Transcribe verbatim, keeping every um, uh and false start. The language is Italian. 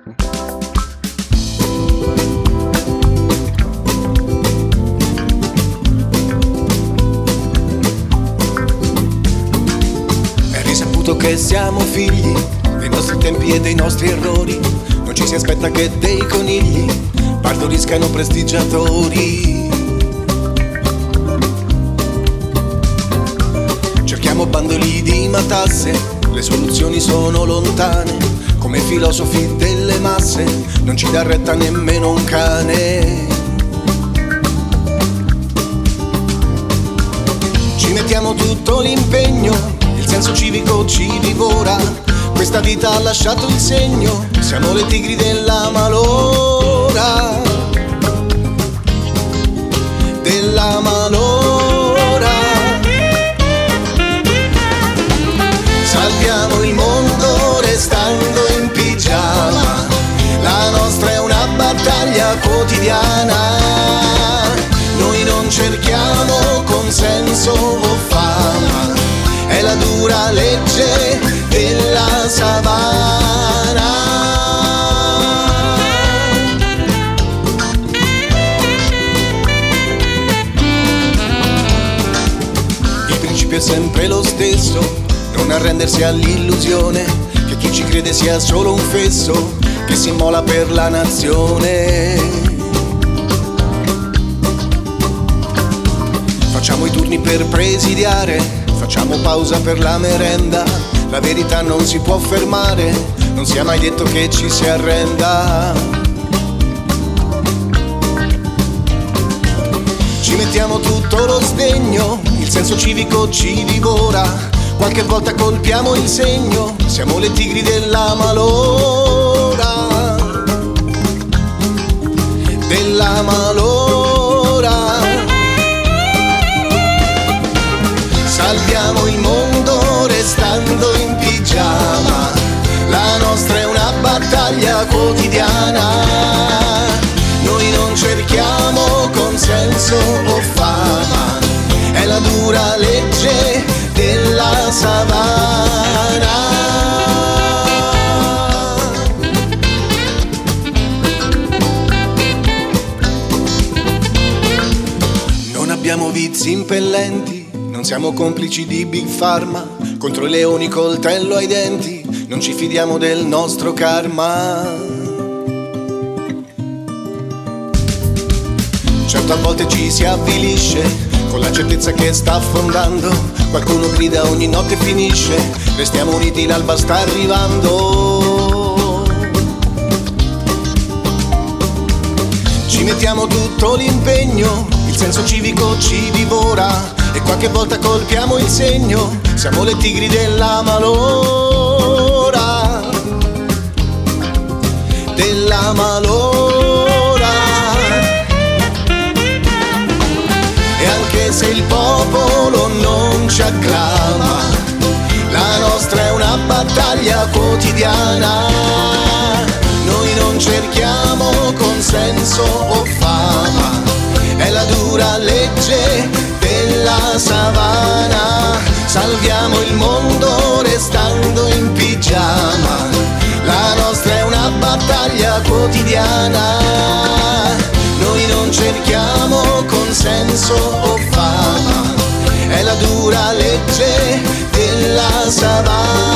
È risaputo che siamo figli dei nostri tempi e dei nostri errori. Non ci si aspetta che dei conigli partoriscano prestigiatori. Cerchiamo bandoli di matasse, le soluzioni sono lontane. Come filosofi delle masse non ci dà retta nemmeno un cane. Ci mettiamo tutto l'impegno, il senso civico ci divora. Questa vita ha lasciato il segno, siamo le tigri della malora. Della malora. Salviamo il mondo restando in pigiama. La nostra è una battaglia quotidiana. Noi non cerchiamo consenso o fama, è la dura legge della savana. Il principio è sempre lo stesso, non arrendersi all'illusione che chi ci crede sia solo un fesso che si immola per la nazione. Facciamo i turni per presidiare, facciamo pausa per la merenda. La verità non si può fermare, non sia mai detto che ci si arrenda. Ci mettiamo tutto lo sdegno, il senso civico ci divora. Qualche volta colpiamo il segno, siamo le tigri della malora. Della malora. Salviamo il mondo restando in pigiama. La nostra è una battaglia quotidiana. Noi non cerchiamo consenso o fama, è la dura legge della savana. Non abbiamo vizi impellenti, non siamo complici di Big Pharma. Contro i leoni coltello ai denti, non ci fidiamo del nostro karma. Certo a volte ci si avvilisce, con la certezza che sta affondando. Qualcuno grida ogni notte finisce, restiamo uniti, l'alba sta arrivando. Ci mettiamo tutto l'impegno, il senso civico ci divora. E qualche volta colpiamo il segno, siamo le tigri della malora. Della malora. E anche se il popolo non ci acclama, la nostra è una battaglia quotidiana. Noi non cerchiamo consenso o fama, è la dura legge della savana. Salviamo il mondo restando in pigiama. La nostra è una battaglia quotidiana. Noi non cerchiamo consenso o fama, è la dura legge della savana.